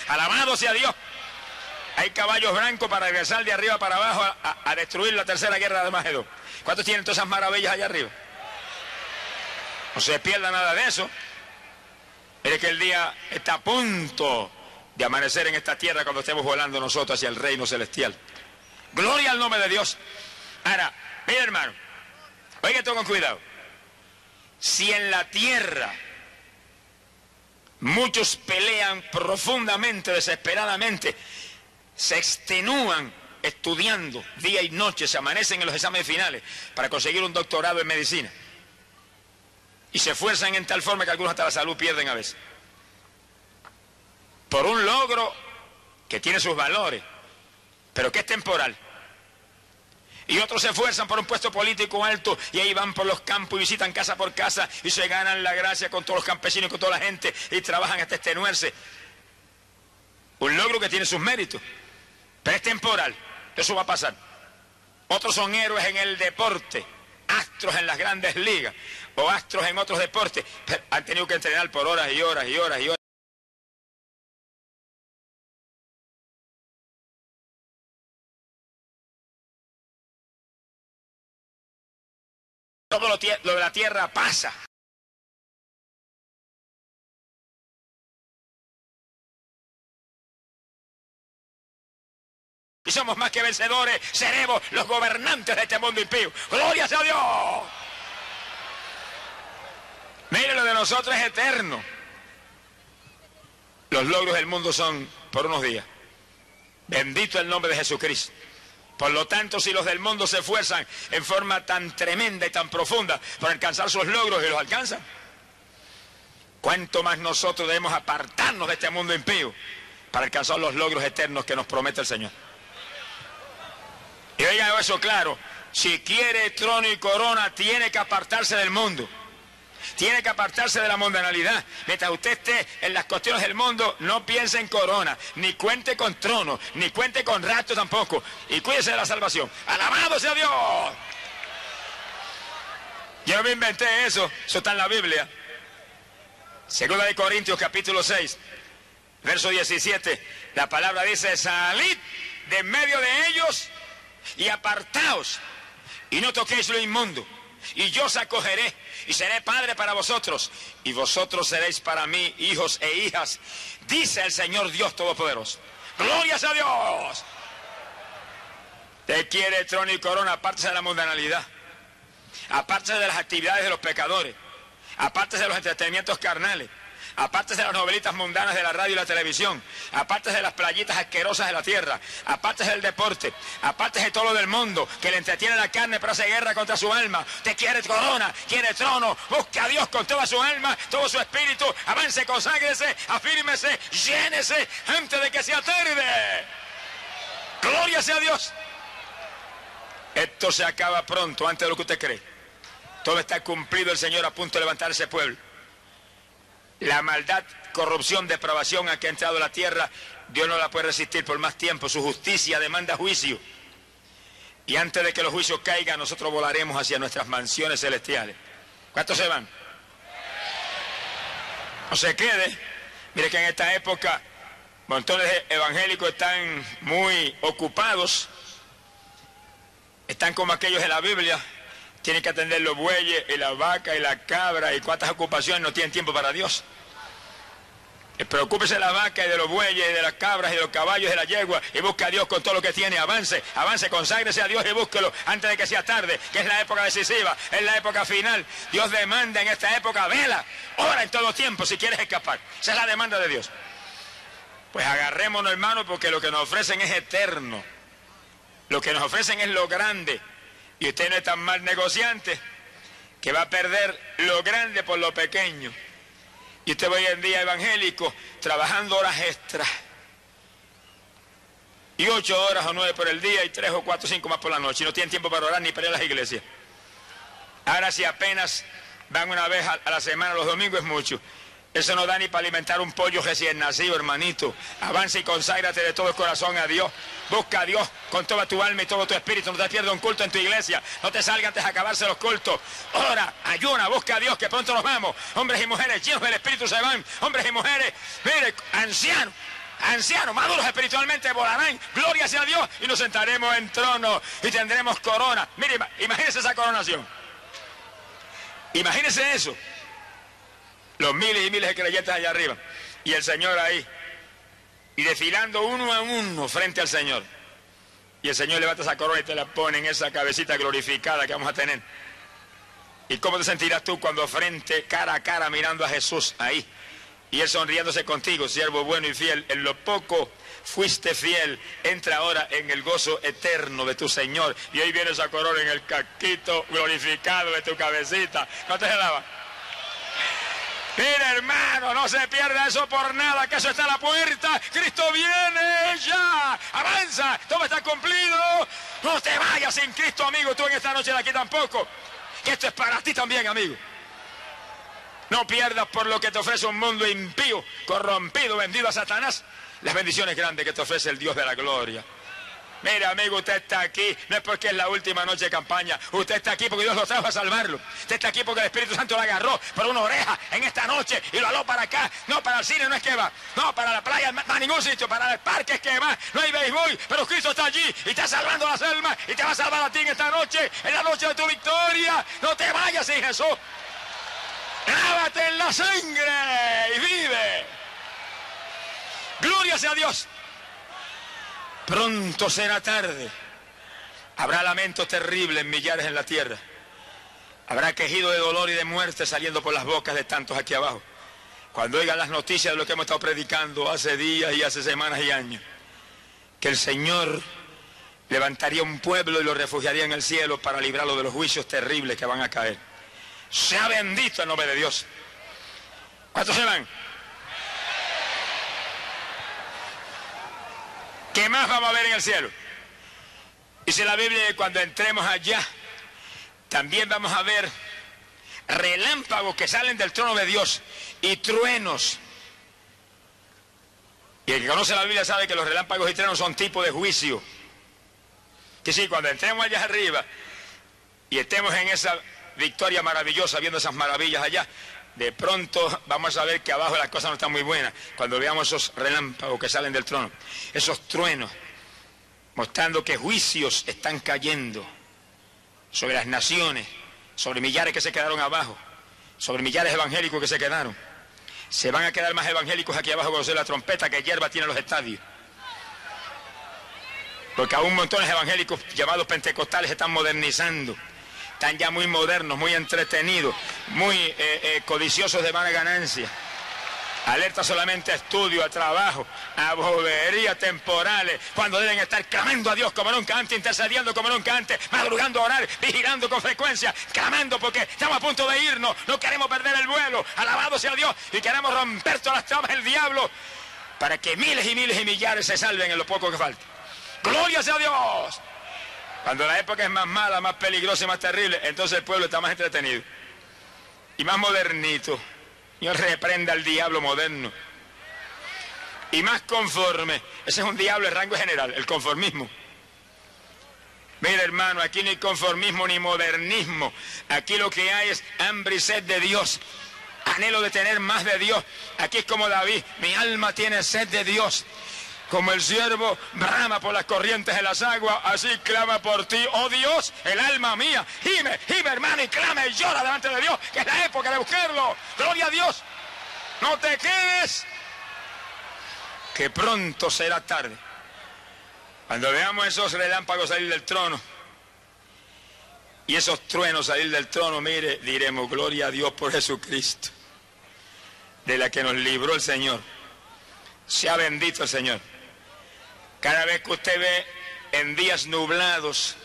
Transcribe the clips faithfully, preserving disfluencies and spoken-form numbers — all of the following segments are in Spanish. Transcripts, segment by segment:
Alabado sea Dios. Hay caballos blancos para regresar de arriba para abajo a, a, a destruir la tercera guerra de Armagedón. ¿Cuántos tienen todas esas maravillas allá arriba? No se pierda nada de eso. Mire que el día está a punto de amanecer en esta tierra cuando estemos volando nosotros hacia el reino celestial. Gloria al nombre de Dios. Ahora, mire hermano, oiga esto con cuidado. Si en la tierra muchos pelean profundamente, desesperadamente, se extenúan estudiando día y noche, se amanecen en los exámenes finales para conseguir un doctorado en medicina, y se esfuerzan en tal forma que algunos hasta la salud pierden a veces, por un logro que tiene sus valores, pero que es temporal. Y otros se esfuerzan por un puesto político alto y ahí van por los campos y visitan casa por casa y se ganan la gracia con todos los campesinos y con toda la gente y trabajan hasta extenuarse. Un logro que tiene sus méritos, pero es temporal. Eso va a pasar. Otros son héroes en el deporte, astros en las grandes ligas o astros en otros deportes, pero han tenido que entrenar por horas y horas y horas y horas. Todo lo, lo de la tierra pasa. Y somos más que vencedores, seremos los gobernantes de este mundo impío. ¡Gloria sea a Dios! Mire, lo de nosotros es eterno. Los logros del mundo son por unos días. Bendito el nombre de Jesucristo. Por lo tanto, si los del mundo se esfuerzan en forma tan tremenda y tan profunda por alcanzar sus logros y los alcanzan, ¿cuánto más nosotros debemos apartarnos de este mundo impío para alcanzar los logros eternos que nos promete el Señor? Y oiga eso claro, si quiere trono y corona, tiene que apartarse del mundo. Tiene que apartarse de la mundanalidad. Mientras usted esté en las cuestiones del mundo, no piense en corona, ni cuente con trono, ni cuente con rapto tampoco. Y cuídese de la salvación. ¡Alabado sea Dios! Yo no me inventé eso, eso está en la Biblia. Segunda de Corintios capítulo seis, verso diecisiete. La palabra dice, salid de en medio de ellos y apartaos, y no toquéis lo inmundo. Y yo os acogeré, y seré padre para vosotros, y vosotros seréis para mí hijos e hijas, dice el Señor Dios Todopoderoso. ¡Gloria a Dios! Te quiere trono y corona, apártese de la mundanalidad, apártese de las actividades de los pecadores, apártese de los entretenimientos carnales, apártese de las novelitas mundanas de la radio y la televisión, apártese de las playitas asquerosas de la tierra, apártese del deporte, apártese de todo lo del mundo que le entretiene la carne pero hace guerra contra su alma. Usted quiere corona, quiere trono, busque a Dios con toda su alma, todo su espíritu, avance, conságrese, afírmese, llénese antes de que sea tarde. Gloria sea a Dios. Esto se acaba pronto, antes de lo que usted cree. Todo está cumplido, el Señor a punto de levantar ese pueblo. La maldad, corrupción, depravación a que ha entrado la tierra, Dios no la puede resistir por más tiempo. Su justicia demanda juicio. Y antes de que los juicios caigan, nosotros volaremos hacia nuestras mansiones celestiales. ¿Cuántos se van? No se quede. Mire que en esta época montones de evangélicos están muy ocupados. Están como aquellos de la Biblia. Tienen que atender los bueyes y la vaca y la cabra y cuántas ocupaciones, no tienen tiempo para Dios. Preocúpese de la vaca y de los bueyes y de las cabras y de los caballos y de la yegua y busque a Dios con todo lo que tiene. Avance, avance, conságrese a Dios y búsquelo antes de que sea tarde, que es la época decisiva, es la época final. Dios demanda en esta época, vela, ora en todo tiempo si quieres escapar. Esa es la demanda de Dios. Pues agarrémonos, hermanos, porque lo que nos ofrecen es eterno. Lo que nos ofrecen es lo grande. Y usted no es tan mal negociante que va a perder lo grande por lo pequeño. Y usted hoy en día evangélico trabajando horas extras. Y ocho horas o nueve por el día y tres o cuatro o cinco más por la noche. Y no tienen tiempo para orar ni para ir a las iglesias. Ahora si apenas van una vez a la semana, los domingos es mucho. Eso no da ni para alimentar un pollo recién nacido, hermanito. Avanza y conságrate de todo el corazón a Dios. Busca a Dios con toda tu alma y todo tu espíritu. No te pierdas un culto en tu iglesia. No te salga antes de acabarse los cultos. Ora, ayuna, busca a Dios, que pronto nos vamos. Hombres y mujeres llenos del espíritu se van. Hombres y mujeres, mire, ancianos, ancianos, maduros espiritualmente, volarán, gloria sea a Dios, y nos sentaremos en trono y tendremos corona. Mire, imagínese esa coronación. Imagínese eso. Los miles y miles de creyentes allá arriba. Y el Señor ahí. Y desfilando uno a uno frente al Señor. Y el Señor levanta esa corona y te la pone en esa cabecita glorificada que vamos a tener. ¿Y cómo te sentirás tú cuando frente, cara a cara, mirando a Jesús ahí? Y Él sonriéndose contigo, siervo bueno y fiel. En lo poco fuiste fiel, entra ahora en el gozo eterno de tu Señor. Y hoy viene esa corona en el casquito glorificado de tu cabecita. ¿No te gelaba? Mira, hermano, no se pierda eso por nada, que eso está a la puerta. Cristo viene ya. Avanza, todo está cumplido. No te vayas sin Cristo, amigo, tú en esta noche de aquí tampoco. Que esto es para ti también, amigo. No pierdas por lo que te ofrece un mundo impío, corrompido, vendido a Satanás, las bendiciones grandes que te ofrece el Dios de la gloria. Mira, amigo, usted está aquí, no es porque es la última noche de campaña. Usted está aquí porque Dios lo trajo a salvarlo. Usted está aquí porque el Espíritu Santo lo agarró por una oreja en esta noche y lo aló para acá. No, para el cine no es que va. No, para la playa, para ningún sitio. Para el parque es que va. No hay béisbol, pero Cristo está allí y está salvando las almas y te va a salvar a ti en esta noche, en la noche de tu victoria. No te vayas sin Jesús. Lávate en la sangre y vive. Gloria sea a Dios. Pronto será tarde. Habrá lamento terrible en millares en la tierra. Habrá quejido de dolor y de muerte saliendo por las bocas de tantos aquí abajo. Cuando oigan las noticias de lo que hemos estado predicando hace días y hace semanas y años, que el Señor levantaría un pueblo y lo refugiaría en el cielo para librarlo de los juicios terribles que van a caer. Sea bendito el nombre de Dios. ¿Cuántos se van? ¿Qué más vamos a ver en el cielo? Dice la Biblia que cuando entremos allá, también vamos a ver relámpagos que salen del trono de Dios y truenos. Y el que conoce la Biblia sabe que los relámpagos y truenos son tipo de juicio. Que sí, cuando entremos allá arriba y estemos en esa victoria maravillosa, viendo esas maravillas allá, de pronto vamos a ver que abajo las cosas no están muy buenas. Cuando veamos esos relámpagos que salen del trono, esos truenos, mostrando que juicios están cayendo sobre las naciones, sobre millares que se quedaron abajo, sobre millares de evangélicos que se quedaron. Se van a quedar más evangélicos aquí abajo con la trompeta que hierba tienen los estadios. Porque aún montones de evangélicos llamados pentecostales están modernizando. Están ya muy modernos, muy entretenidos, muy eh, eh, codiciosos de mala ganancia. Alerta solamente a estudio, a trabajo, a boberías temporales, cuando deben estar clamando a Dios como nunca antes, intercediendo como nunca antes, madrugando a orar, vigilando con frecuencia, clamando porque estamos a punto de irnos, no queremos perder el vuelo, alabado sea Dios, y queremos romper todas las tramas del diablo para que miles y miles y millares se salven en lo poco que falta. ¡Gloria sea a Dios! Cuando la época es más mala, más peligrosa y más terrible, entonces el pueblo está más entretenido y más modernito. Dios reprenda al diablo moderno y más conforme. Ese es un diablo de rango general, el conformismo. Mira, hermano, aquí no hay conformismo ni modernismo. Aquí lo que hay es hambre y sed de Dios, anhelo de tener más de Dios. Aquí es como David: mi alma tiene sed de Dios. Como el siervo brama por las corrientes de las aguas, así clama por ti, oh Dios, el alma mía. Gime, gime, hermano, y clama y llora delante de Dios, que es la época de buscarlo. Gloria a Dios. No te quedes, que pronto será tarde. Cuando veamos esos relámpagos salir del trono y esos truenos salir del trono, mire, diremos: gloria a Dios por Jesucristo, de la que nos libró el Señor. Sea bendito el Señor. Cada vez que usted ve en días nublados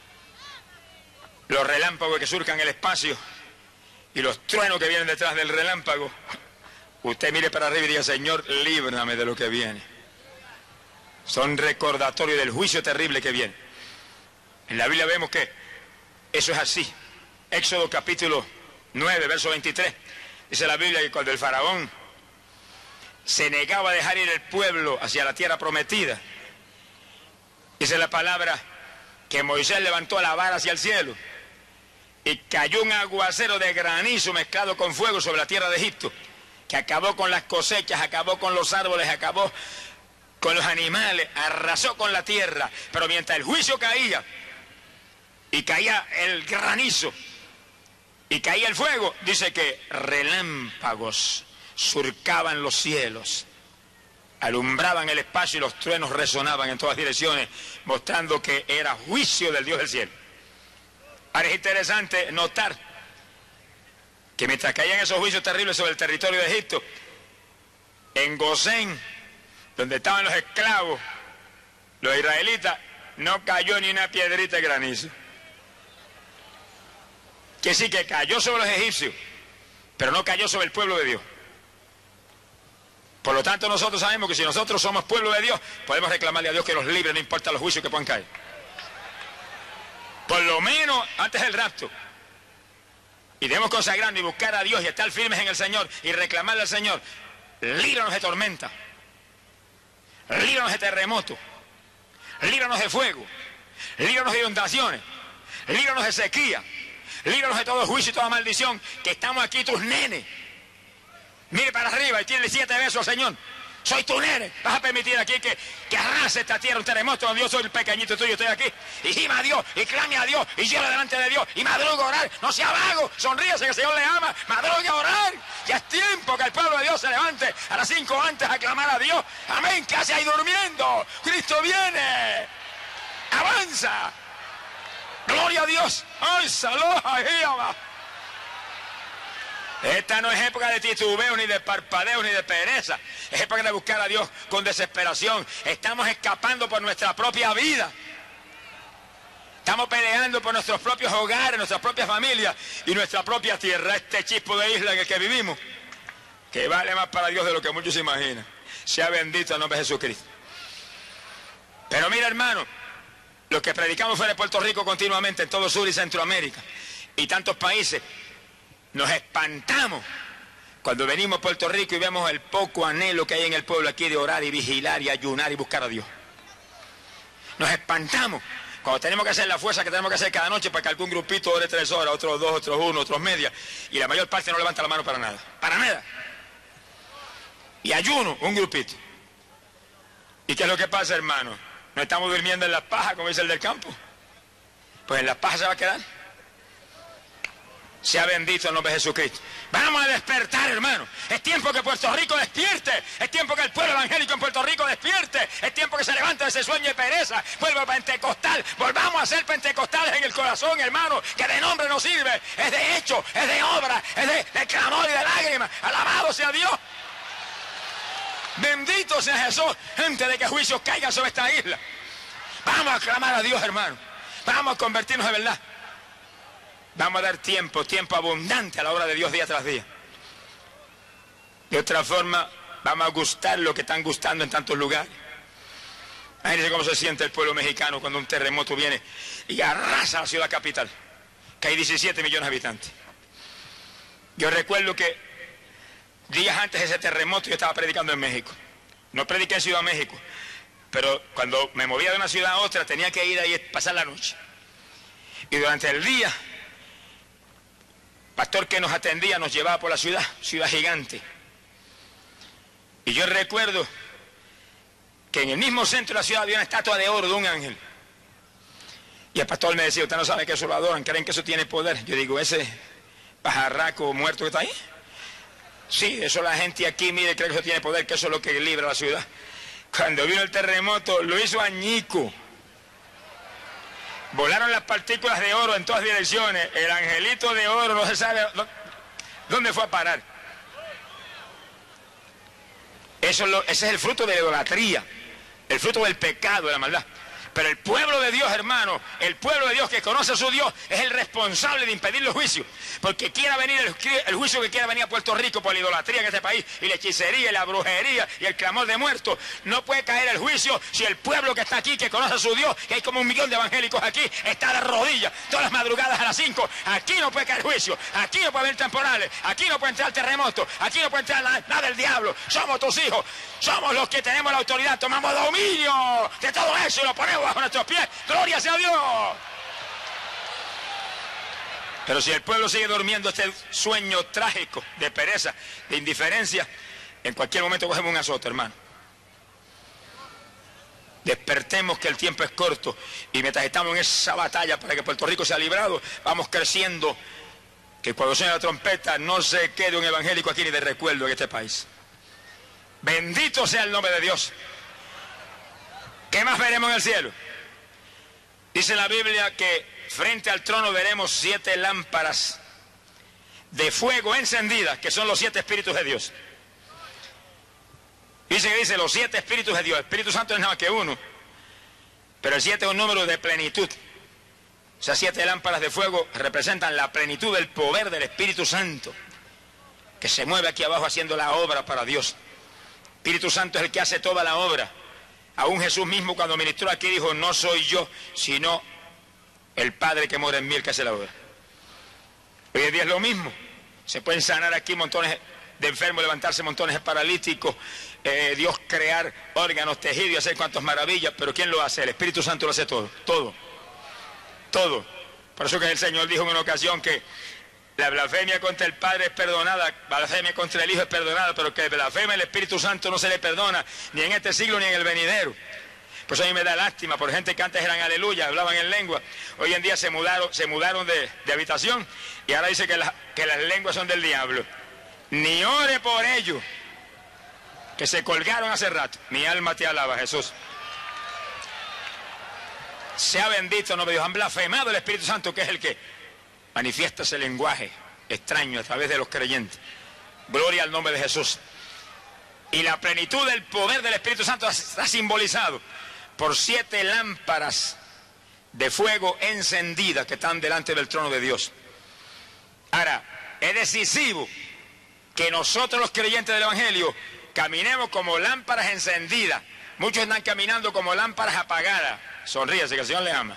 los relámpagos que surcan el espacio y los truenos que vienen detrás del relámpago, usted mire para arriba y diga: Señor, líbrame de lo que viene. Son recordatorios del juicio terrible que viene. En la Biblia vemos que eso es así. Éxodo capítulo nueve, verso veintitrés. Dice la Biblia que cuando el faraón se negaba a dejar ir el pueblo hacia la tierra prometida, dice la palabra que Moisés levantó la vara hacia el cielo y cayó un aguacero de granizo mezclado con fuego sobre la tierra de Egipto, que acabó con las cosechas, acabó con los árboles, acabó con los animales, arrasó con la tierra, pero mientras el juicio caía, y caía el granizo, y caía el fuego, dice que relámpagos surcaban los cielos, alumbraban el espacio y los truenos resonaban en todas direcciones, mostrando que era juicio del Dios del cielo. Ahora es interesante notar que mientras caían esos juicios terribles sobre el territorio de Egipto, en Gosén, donde estaban los esclavos, los israelitas, no cayó ni una piedrita de granizo. Que sí, que cayó sobre los egipcios, pero no cayó sobre el pueblo de Dios. Por lo tanto, nosotros sabemos que si nosotros somos pueblo de Dios, podemos reclamarle a Dios que nos libre, no importa los juicios que puedan caer. Por lo menos antes del rapto. Y debemos consagrarnos y buscar a Dios y estar firmes en el Señor y reclamarle al Señor: líbranos de tormenta, líbranos de terremoto, líbranos de fuego, líbranos de inundaciones, líbranos de sequía, líbranos de todo juicio y toda maldición, que estamos aquí tus nenes. Mire para arriba y tiene siete besos al Señor. Soy tu nene. Vas a permitir aquí que, que arrase esta tierra un terremoto donde yo soy el pequeñito tuyo, estoy aquí. Y gima a Dios, y clame a Dios, y llora delante de Dios, y madruga a orar. No sea vago, sonríese que el Señor le ama, madrugue a orar. Ya es tiempo que el pueblo de Dios se levante a las cinco antes a clamar a Dios. Amén, ¿qué hace ahí durmiendo? Cristo viene. Avanza. Gloria a Dios. Ay, salud, ay, ama. Esta no es época de titubeo, ni de parpadeo, ni de pereza. Es época de buscar a Dios con desesperación. Estamos escapando por nuestra propia vida. Estamos peleando por nuestros propios hogares, nuestras propias familias y nuestra propia tierra. Este chispo de isla en el que vivimos, que vale más para Dios de lo que muchos se imaginan. Sea bendito el nombre de Jesucristo. Pero mira, hermano, los que predicamos fuera de Puerto Rico continuamente, en todo Sur y Centroamérica y tantos países, nos espantamos cuando venimos a Puerto Rico y vemos el poco anhelo que hay en el pueblo aquí de orar y vigilar y ayunar y buscar a Dios. Nos espantamos cuando tenemos que hacer la fuerza que tenemos que hacer cada noche para que algún grupito ore tres horas, otros dos, otros uno, otros media, y la mayor parte no levanta la mano para nada, para nada. Y ayuno, un grupito. ¿Y qué es lo que pasa, hermano? ¿No estamos durmiendo en las pajas, como dice el del campo? Pues en las pajas se va a quedar. Sea bendito el nombre de Jesucristo. Vamos a despertar, hermano. Es tiempo que Puerto Rico despierte. Es tiempo que el pueblo evangélico en Puerto Rico despierte. Es tiempo que se levante de ese sueño de pereza. Vuelva pentecostal. Volvamos a ser pentecostales en el corazón, hermano. Que de nombre no sirve. Es de hecho, es de obra, es de, de clamor y de lágrimas. Alabado sea Dios. Bendito sea Jesús. Antes de que juicios caigan sobre esta isla. Vamos a clamar a Dios, hermano. Vamos a convertirnos de verdad. Vamos a dar tiempo, tiempo abundante a la obra de Dios día tras día. De otra forma, vamos a gustar lo que están gustando en tantos lugares. Imagínense cómo se siente el pueblo mexicano cuando un terremoto viene y arrasa la ciudad capital, que hay diecisiete millones de habitantes. Yo recuerdo que días antes de ese terremoto yo estaba predicando en México. No prediqué en Ciudad México, pero cuando me movía de una ciudad a otra tenía que ir ahí a pasar la noche. Y durante el día, el pastor que nos atendía nos llevaba por la ciudad, ciudad gigante. Y yo recuerdo que en el mismo centro de la ciudad había una estatua de oro de un ángel. Y el pastor me decía: usted no sabe que eso lo adoran, creen que eso tiene poder. Yo digo: ese pajarraco muerto que está ahí. Sí, eso la gente aquí mire, cree que eso tiene poder, que eso es lo que libra la ciudad. Cuando vino el terremoto, lo hizo añico. Volaron las partículas de oro en todas direcciones. El angelito de oro no se sabe dónde fue a parar. Eso es lo, ese es el fruto de la idolatría, el fruto del pecado, de la maldad. Pero el pueblo de Dios, hermano, el pueblo de Dios que conoce a su Dios, es el responsable de impedir los juicios. Porque quiera venir el, el juicio que quiera venir a Puerto Rico por la idolatría en este país, y la hechicería, y la brujería, y el clamor de muertos, no puede caer el juicio si el pueblo que está aquí, que conoce a su Dios, que hay como un millón de evangélicos aquí, está de rodillas todas las madrugadas a las cinco. Aquí no puede caer juicio, aquí no puede haber temporales, aquí no puede entrar terremotos, aquí no puede entrar nada, nada del diablo. Somos tus hijos, somos los que tenemos la autoridad, tomamos dominio de todo eso y lo ponemos bajo nuestros pies. Gloria sea a Dios. Pero si el pueblo sigue durmiendo este sueño trágico de pereza, de indiferencia, en cualquier momento cogemos un azote, hermano. Despertemos, que el tiempo es corto, y mientras estamos en esa batalla para que Puerto Rico sea librado, vamos creciendo, que cuando suene la trompeta no se quede un evangélico aquí ni de recuerdo en este país. Bendito sea el nombre de Dios. ¿Qué más veremos en el cielo? Dice la Biblia que frente al trono veremos siete lámparas de fuego encendidas, que son los siete espíritus de Dios. Dice que dice los siete espíritus de Dios. El Espíritu Santo es nada más que uno, pero el siete es un número de plenitud. O sea, siete lámparas de fuego representan la plenitud del poder del Espíritu Santo, que se mueve aquí abajo haciendo la obra para Dios. El Espíritu Santo es el que hace toda la obra. Aún Jesús mismo, cuando ministró aquí, dijo: no soy yo, sino el Padre que mora en mí, el que hace la obra. Hoy en día es lo mismo. Se pueden sanar aquí montones de enfermos, levantarse montones de paralíticos, eh, Dios crear órganos, tejidos y hacer cuantas maravillas, pero ¿quién lo hace? El Espíritu Santo lo hace todo, todo, todo. Por eso que el Señor dijo en una ocasión que la blasfemia contra el Padre es perdonada, la blasfemia contra el Hijo es perdonada, pero que la blasfemia del Espíritu Santo no se le perdona, ni en este siglo ni en el venidero. Por eso a mí me da lástima por gente que antes eran aleluya, hablaban en lengua, hoy en día se mudaron, se mudaron de, de habitación, y ahora dice que, la, que las lenguas son del diablo. Ni ore por ellos, que se colgaron hace rato. Mi alma te alaba, Jesús. Sea bendito el nombre de Dios. Han blasfemado el Espíritu Santo, que es el que manifiesta ese lenguaje extraño a través de los creyentes. Gloria al nombre de Jesús. Y la plenitud del poder del Espíritu Santo está simbolizado por siete lámparas de fuego encendidas que están delante del trono de Dios. Ahora, es decisivo que nosotros los creyentes del Evangelio caminemos como lámparas encendidas. Muchos están caminando como lámparas apagadas. Sonríese, que el Señor le ama.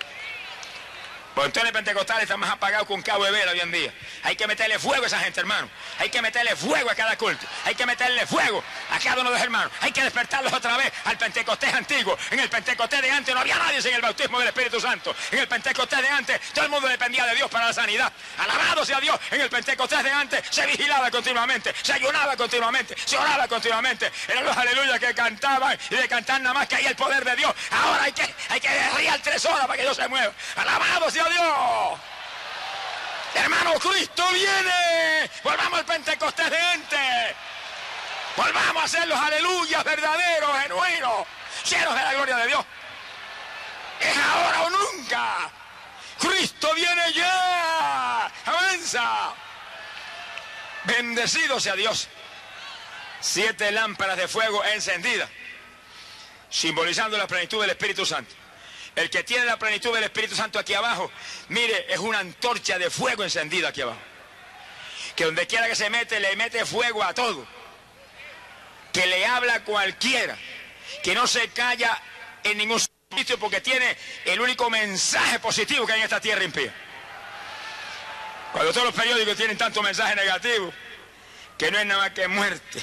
Los entonces pentecostales están más apagados que un cabo de vela hoy en día. Hay que meterle fuego a esa gente, hermano. Hay que meterle fuego a cada culto. Hay que meterle fuego a cada uno de los hermanos. Hay que despertarlos otra vez al Pentecostés antiguo. En el Pentecostés de antes no había nadie sin el bautismo del Espíritu Santo. En el Pentecostés de antes todo el mundo dependía de Dios para la sanidad. Alabado sea Dios. En el Pentecostés de antes se vigilaba continuamente, se ayunaba continuamente, se oraba continuamente. Eran los aleluyas que cantaban, y de cantar nada más que hay el poder de Dios. Ahora hay que, hay que derriar tres horas para que Dios se mueva. Alabado sea Dios. Hermano, Cristo viene. Volvamos al Pentecostés de antes. Volvamos a hacer los aleluyas verdaderos, genuinos, llenos de la gloria de Dios. Es ahora o nunca. Cristo viene ya. Avanza. Bendecido sea Dios. Siete lámparas de fuego encendidas, simbolizando la plenitud del Espíritu Santo. El que tiene la plenitud del Espíritu Santo aquí abajo, mire, es una antorcha de fuego encendida aquí abajo. Que donde quiera que se mete, le mete fuego a todo. Que le habla a cualquiera. Que no se calla en ningún sitio porque tiene el único mensaje positivo que hay en esta tierra impía. Cuando todos los periódicos tienen tanto mensaje negativo, que no es nada más que muerte,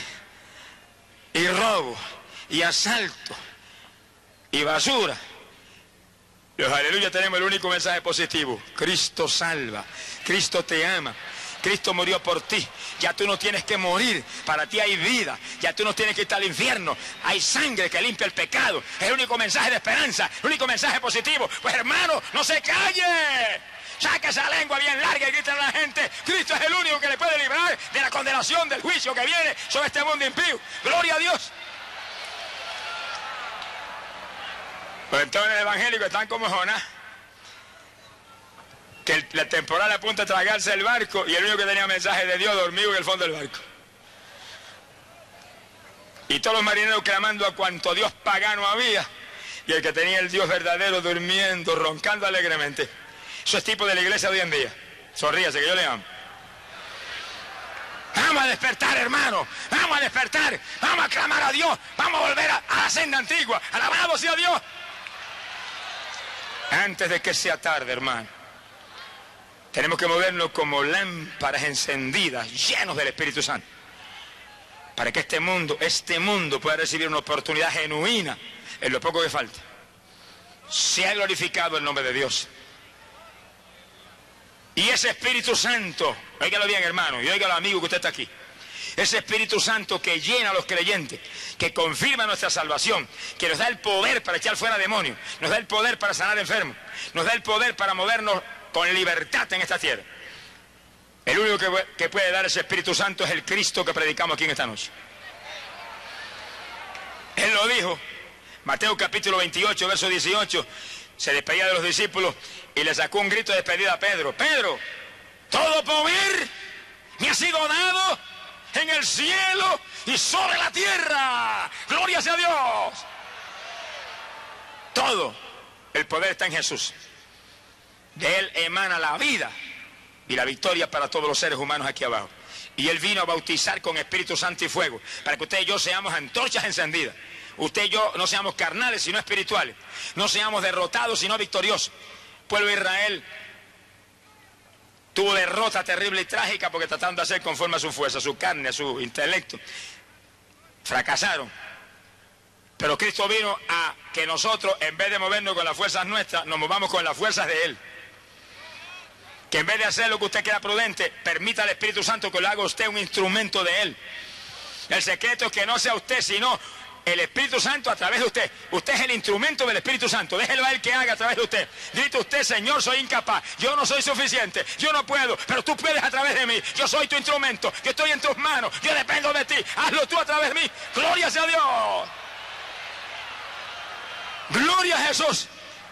y robo, y asalto, y basura. Los aleluya tenemos el único mensaje positivo. Cristo salva, Cristo te ama, Cristo murió por ti. Ya tú no tienes que morir, para ti hay vida. Ya tú no tienes que ir al infierno, hay sangre que limpia el pecado. Es el único mensaje de esperanza, el único mensaje positivo. Pues hermano, no se calle. Saca esa lengua bien larga y grita a la gente: Cristo es el único que le puede librar de la condenación, del juicio que viene sobre este mundo impío. Gloria a Dios. Los entonces evangélicos están como Jonás, que el, la temporal apunta a tragarse el barco, y el único que tenía mensaje de Dios dormido en el fondo del barco. Y todos los marineros clamando a cuanto Dios pagano había, y el que tenía el Dios verdadero durmiendo, roncando alegremente. Eso es tipo de la iglesia de hoy en día. Sonríase, que yo le amo. Vamos a despertar, hermano. Vamos a despertar. Vamos a clamar a Dios. Vamos a volver a, a la senda antigua. Alabado sea Dios. Antes de que sea tarde, hermano, tenemos que movernos como lámparas encendidas, llenos del Espíritu Santo, para que este mundo, este mundo pueda recibir una oportunidad genuina en lo poco que falta. Sea glorificado el nombre de Dios. Y ese Espíritu Santo, óigalo bien, hermano, y óigalo, amigo, que usted está aquí. Ese Espíritu Santo que llena a los creyentes, que confirma nuestra salvación, que nos da el poder para echar fuera demonios, nos da el poder para sanar enfermos, nos da el poder para movernos con libertad en esta tierra. El único que, que puede dar ese Espíritu Santo es el Cristo que predicamos aquí en esta noche. Él lo dijo, Mateo capítulo veintiocho, verso dieciocho, se despedía de los discípulos y le sacó un grito de despedida a Pedro. Pedro, todo poder me ha sido dado en el cielo y sobre la tierra. Gloria sea a Dios. Todo el poder está en Jesús. De Él emana la vida y la victoria para todos los seres humanos aquí abajo. Y Él vino a bautizar con Espíritu Santo y fuego, para que usted y yo seamos antorchas encendidas. Usted y yo no seamos carnales, sino espirituales. No seamos derrotados, sino victoriosos. El pueblo de Israel tuvo derrota terrible y trágica porque trataron de hacer conforme a su fuerza, a su carne, a su intelecto. Fracasaron. Pero Cristo vino a que nosotros, en vez de movernos con las fuerzas nuestras, nos movamos con las fuerzas de Él. Que en vez de hacer lo que usted quiera prudente, permita al Espíritu Santo que lo haga usted un instrumento de Él. El secreto es que no sea usted, sino el Espíritu Santo a través de usted. Usted es el instrumento del Espíritu Santo. Déjelo a Él que haga a través de usted. Grite usted: Señor, soy incapaz. Yo no soy suficiente. Yo no puedo. Pero tú puedes a través de mí. Yo soy tu instrumento. Yo estoy en tus manos. Yo dependo de ti. Hazlo tú a través de mí. Gloria sea a Dios. Gloria a Jesús.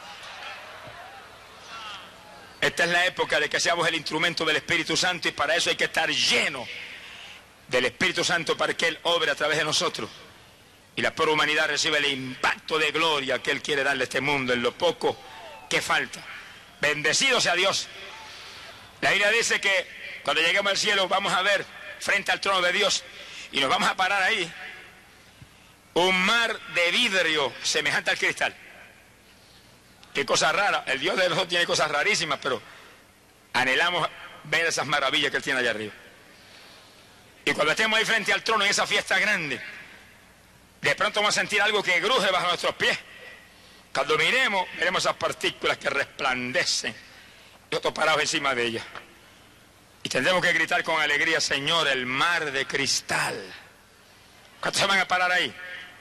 Esta es la época de que seamos el instrumento del Espíritu Santo, y para eso hay que estar lleno del Espíritu Santo para que Él obre a través de nosotros. Y la pobre humanidad recibe el impacto de gloria que Él quiere darle a este mundo en lo poco que falta. Bendecido sea Dios. La Biblia dice que cuando lleguemos al cielo vamos a ver frente al trono de Dios y nos vamos a parar ahí un mar de vidrio semejante al cristal. Qué cosa rara. El Dios de nosotros tiene cosas rarísimas, pero anhelamos ver esas maravillas que Él tiene allá arriba. Y cuando estemos ahí frente al trono en esa fiesta grande, de pronto vamos a sentir algo que gruje bajo nuestros pies. Cuando miremos, veremos esas partículas que resplandecen y nosotros parados encima de ellas. Y tendremos que gritar con alegría: Señor, el mar de cristal. ¿Cuántos se van a parar ahí?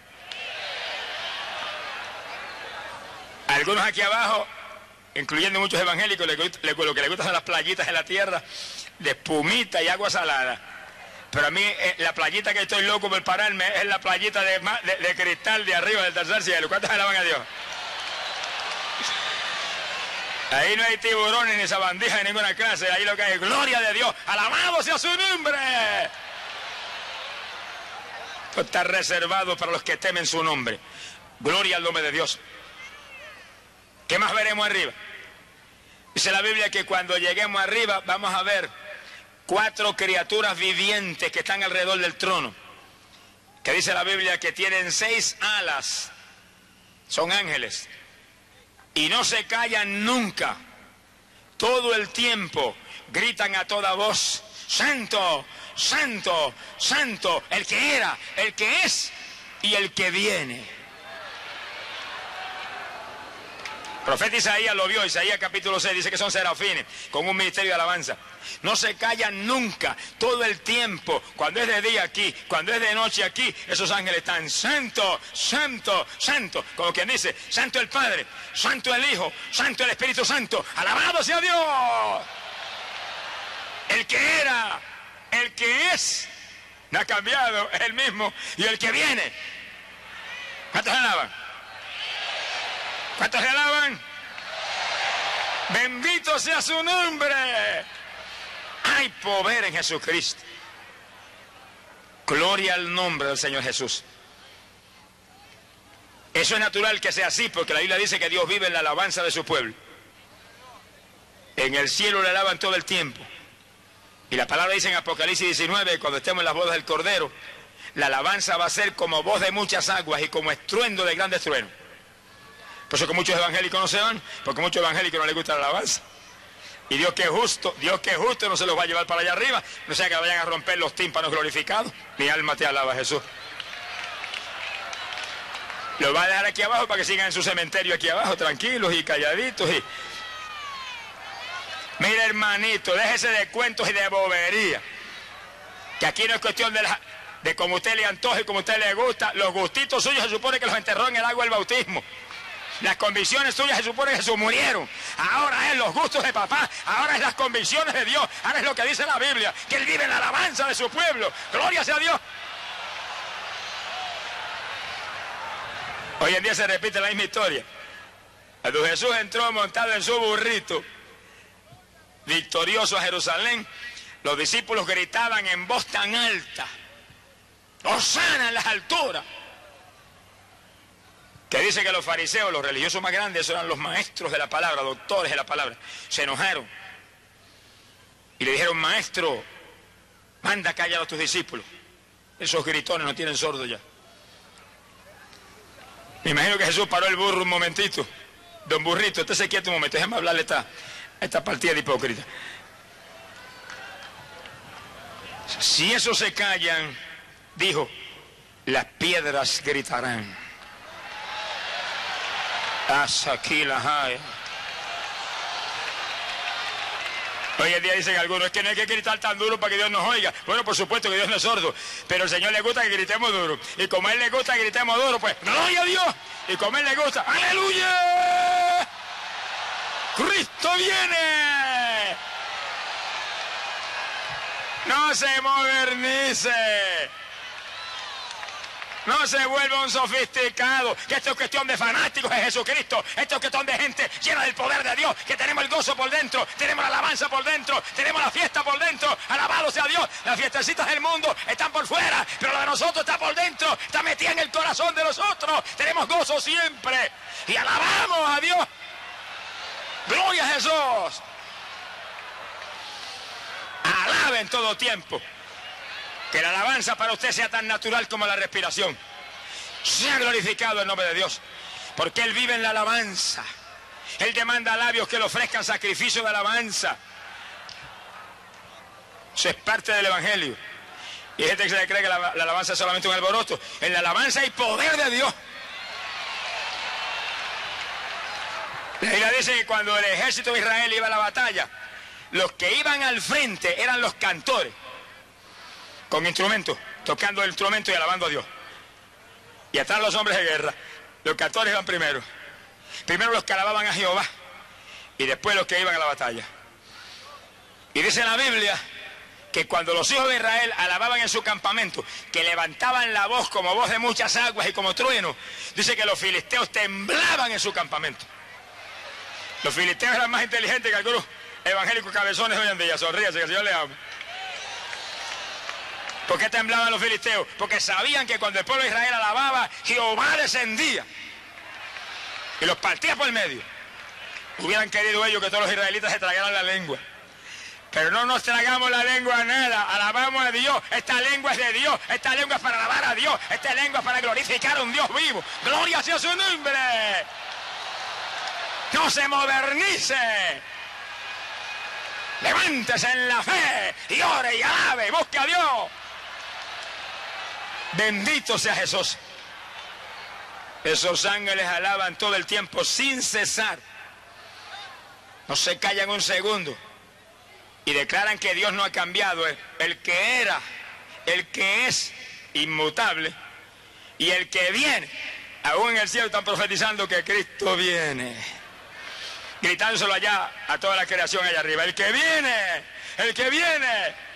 Algunos aquí abajo, incluyendo muchos evangélicos, le, le, lo que les gusta son las playitas en la tierra de espumita y agua salada. Pero a mí eh, la playita que estoy loco por pararme es la playita de, de, de cristal de arriba del tercer cielo. ¿Cuántos alaban a Dios? Ahí no hay tiburones ni sabandijas de ninguna clase. Ahí lo que hay es gloria de Dios. ¡Alabado sea su nombre! Esto está reservado para los que temen su nombre. Gloria al nombre de Dios. ¿Qué más veremos arriba? Dice la Biblia que cuando lleguemos arriba vamos a ver cuatro criaturas vivientes que están alrededor del trono. Que dice la Biblia que tienen seis alas. Son ángeles. Y no se callan nunca. Todo el tiempo gritan a toda voz: Santo, Santo, Santo, el que era, el que es y el que viene. El profeta Isaías lo vio. Isaías capítulo seis dice que son serafines con un ministerio de alabanza. No se callan nunca, todo el tiempo. Cuando es de día aquí, cuando es de noche aquí, esos ángeles están: Santo, Santo, Santo. Como quien dice: Santo el Padre, Santo el Hijo, Santo el Espíritu Santo. ¡Alabado sea Dios! El que era, el que es, no ha cambiado, es el mismo. Y el que viene. ¿Cuántos alaban? ¿Cuántos se alaban? Bendito sea su nombre. Hay poder en Jesucristo. Gloria al nombre del Señor Jesús. Eso es natural que sea así, porque la Biblia dice que Dios vive en la alabanza de su pueblo. En el cielo le alaban todo el tiempo. Y la palabra dice en Apocalipsis diecinueve, cuando estemos en las bodas del Cordero, la alabanza va a ser como voz de muchas aguas y como estruendo de grandes truenos. Por eso que muchos evangélicos no se van, porque a muchos evangélicos no les gusta la alabanza. Y Dios que es justo, Dios que es justo no se los va a llevar para allá arriba, no sea que vayan a romper los tímpanos glorificados. Mi alma te alaba, Jesús. Los va a dejar aquí abajo para que sigan en su cementerio aquí abajo, tranquilos y calladitos. Y... Mira, hermanito, déjese de cuentos y de bobería. Que aquí no es cuestión de, la, de como usted le antoje, como usted le gusta. Los gustitos suyos se supone que los enterró en el agua del bautismo. Las convicciones suyas se supone que Jesús murieron. Ahora es los gustos de papá, ahora es las convicciones de Dios, ahora es lo que dice la Biblia, que Él vive en la alabanza de su pueblo. Gloria sea a Dios. Hoy en día se repite la misma historia. Cuando Jesús entró montado en su burrito, victorioso a Jerusalén, los discípulos gritaban en voz tan alta, ¡Hosana en las alturas! Que dice que los fariseos, los religiosos más grandes, esos eran los maestros de la palabra, doctores de la palabra, se enojaron y le dijeron, maestro, manda callar a tus discípulos. Esos gritones no tienen sordo ya. Me imagino que Jesús paró el burro un momentito. Don Burrito, usted se quieto un momento, déjame hablarle a esta, esta partida de hipócrita. Si esos se callan, dijo, las piedras gritarán. Hasta aquí las hay. Hoy en día dicen algunos, es que no hay que gritar tan duro para que Dios nos oiga. Bueno, por supuesto que Dios no es sordo, pero al Señor le gusta que gritemos duro. Y como a Él le gusta que gritemos duro, pues, ¡gloria a Dios! Y como a Él le gusta, ¡aleluya! ¡Cristo viene! No se modernice. No se vuelva un sofisticado, que esto es cuestión de fanáticos de Jesucristo, esto es cuestión de gente llena del poder de Dios, que tenemos el gozo por dentro, tenemos la alabanza por dentro, tenemos la fiesta por dentro, alabado sea Dios. Las fiestecitas del mundo están por fuera, pero la de nosotros está por dentro, está metida en el corazón de nosotros, tenemos gozo siempre y alabamos a Dios. Gloria a Jesús. Alabe en todo tiempo. Que la alabanza para usted sea tan natural como la respiración. Sea glorificado el nombre de Dios. Porque Él vive en la alabanza. Él demanda a labios que le ofrezcan sacrificio de alabanza. Eso es parte del Evangelio. Y hay gente que se le cree que la, la alabanza es solamente un alboroto. En la alabanza hay poder de Dios. La Biblia dice que cuando el ejército de Israel iba a la batalla, los que iban al frente eran los cantores. Con instrumentos, tocando el instrumento y alabando a Dios. Y atrás los hombres de guerra. Los cantores iban primero. Primero los que alababan a Jehová. Y después los que iban a la batalla. Y dice la Biblia que cuando los hijos de Israel alababan en su campamento, que levantaban la voz como voz de muchas aguas y como trueno, dice que los filisteos temblaban en su campamento. Los filisteos eran más inteligentes que algunos evangélicos cabezones hoy en día. Sonríase, que el Señor le ama. ¿Por qué temblaban los filisteos? Porque sabían que cuando el pueblo de Israel alababa, Jehová descendía y los partía por el medio. Hubieran querido ellos que todos los israelitas se tragaran la lengua. Pero no nos tragamos la lengua a nada, alabamos a Dios. Esta lengua es de Dios, esta lengua es para alabar a Dios, esta lengua es para glorificar a un Dios vivo. Gloria sea su nombre. No se modernice. Levántese en la fe y ore y alabe y busque a Dios. Bendito sea Jesús. Esos ángeles alaban todo el tiempo sin cesar. No se callan un segundo. Y declaran que Dios no ha cambiado. El que era, el que es inmutable y el que viene. Aún en el cielo están profetizando que Cristo viene. Gritándoselo allá a toda la creación allá arriba. El que viene, el que viene.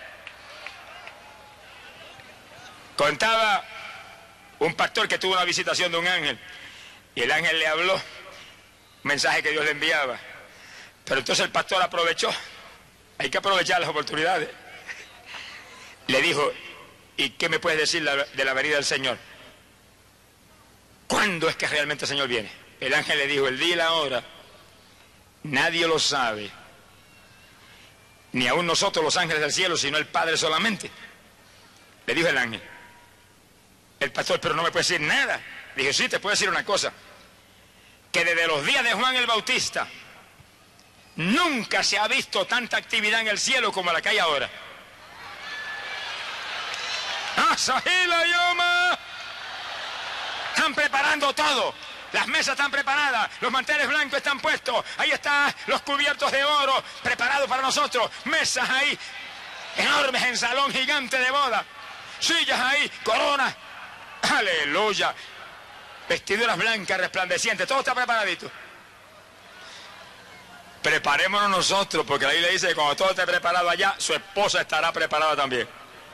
Contaba un pastor que tuvo una visitación de un ángel. Y el ángel le habló. Un mensaje que Dios le enviaba. Pero entonces el pastor aprovechó. Hay que aprovechar las oportunidades. Le dijo, ¿y qué me puedes decir de la venida del Señor? ¿Cuándo es que realmente el Señor viene? El ángel le dijo, el día y la hora, nadie lo sabe. Ni aún nosotros los ángeles del cielo, sino el Padre solamente. Le dijo el ángel. El pastor, pero no me puede decir nada. Le dije, sí, te puedo decir una cosa. Que desde los días de Juan el Bautista, nunca se ha visto tanta actividad en el cielo como la que hay ahora. ¡Asahila Yoma! Están preparando todo. Las mesas están preparadas, los manteles blancos están puestos. Ahí están los cubiertos de oro preparados para nosotros. Mesas ahí. enormes en salón gigante de boda, sillas ahí, coronas, aleluya, vestiduras blancas resplandecientes, todo está preparadito. Preparémonos nosotros, porque la Biblia dice que cuando todo esté preparado allá, su esposa estará preparada también.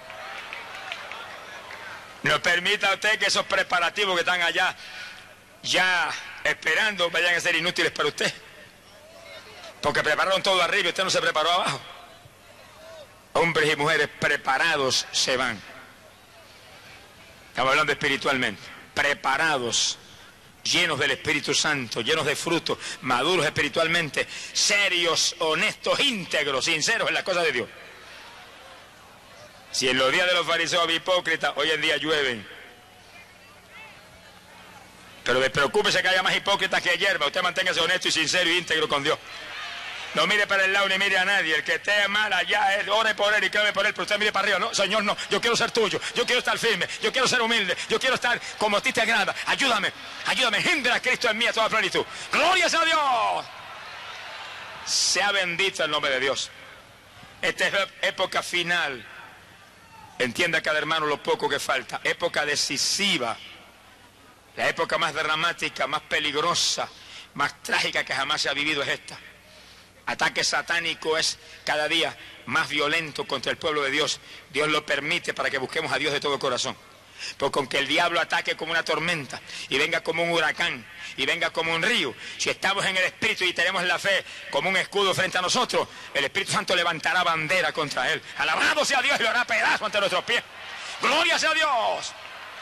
No permita usted que esos preparativos que están allá ya esperando vayan a ser inútiles para usted, porque prepararon todo arriba y usted no se preparó abajo. Hombres y mujeres preparados se van. Estamos hablando espiritualmente. Preparados, llenos del Espíritu Santo, llenos de frutos, maduros espiritualmente, serios, honestos, íntegros, sinceros en las cosas de Dios. Si en los días de los fariseos había hipócritas, hoy en día llueven. Pero despreocúpese que haya más hipócritas que hierba. Usted manténgase honesto y sincero y íntegro con Dios. No mire para el lado ni mire a nadie. El que esté mal allá, es, ore por él y clame por él, pero usted mire para arriba. No, Señor, no. Yo quiero ser tuyo. Yo quiero estar firme. Yo quiero ser humilde. Yo quiero estar como a ti te agrada. Ayúdame. Ayúdame. Engendra a Cristo en mí a toda plenitud. ¡Glorias a Dios! Sea bendito el nombre de Dios. Esta es época final. Entienda cada hermano lo poco que falta. Época decisiva. La época más dramática, más peligrosa, más trágica que jamás se ha vivido es esta. Ataque satánico es cada día más violento contra el pueblo de Dios. Dios lo permite para que busquemos a Dios de todo corazón. Porque aunque el diablo ataque como una tormenta y venga como un huracán y venga como un río, si estamos en el Espíritu y tenemos la fe como un escudo frente a nosotros, el Espíritu Santo levantará bandera contra él. Alabado sea Dios y lo hará pedazo ante nuestros pies. ¡Gloria sea Dios!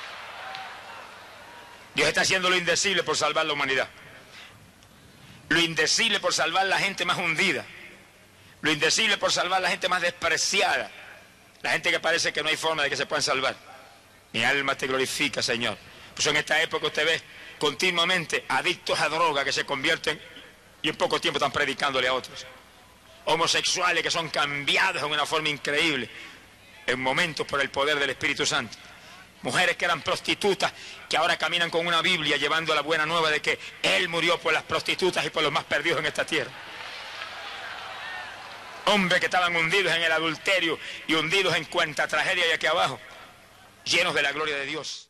Dios está haciendo lo indecible por salvar la humanidad. Lo indecible por salvar la gente más hundida. Lo indecible por salvar la gente más despreciada. La gente que parece que no hay forma de que se puedan salvar. Mi alma te glorifica, Señor. Pues en esta época usted ve continuamente adictos a droga que se convierten y en poco tiempo están predicándole a otros. Homosexuales que son cambiados en una forma increíble en momentos por el poder del Espíritu Santo. Mujeres que eran prostitutas, que ahora caminan con una Biblia llevando la buena nueva de que Él murió por las prostitutas y por los más perdidos en esta tierra. Hombres que estaban hundidos en el adulterio y hundidos en cuanta tragedia hay aquí abajo, llenos de la gloria de Dios.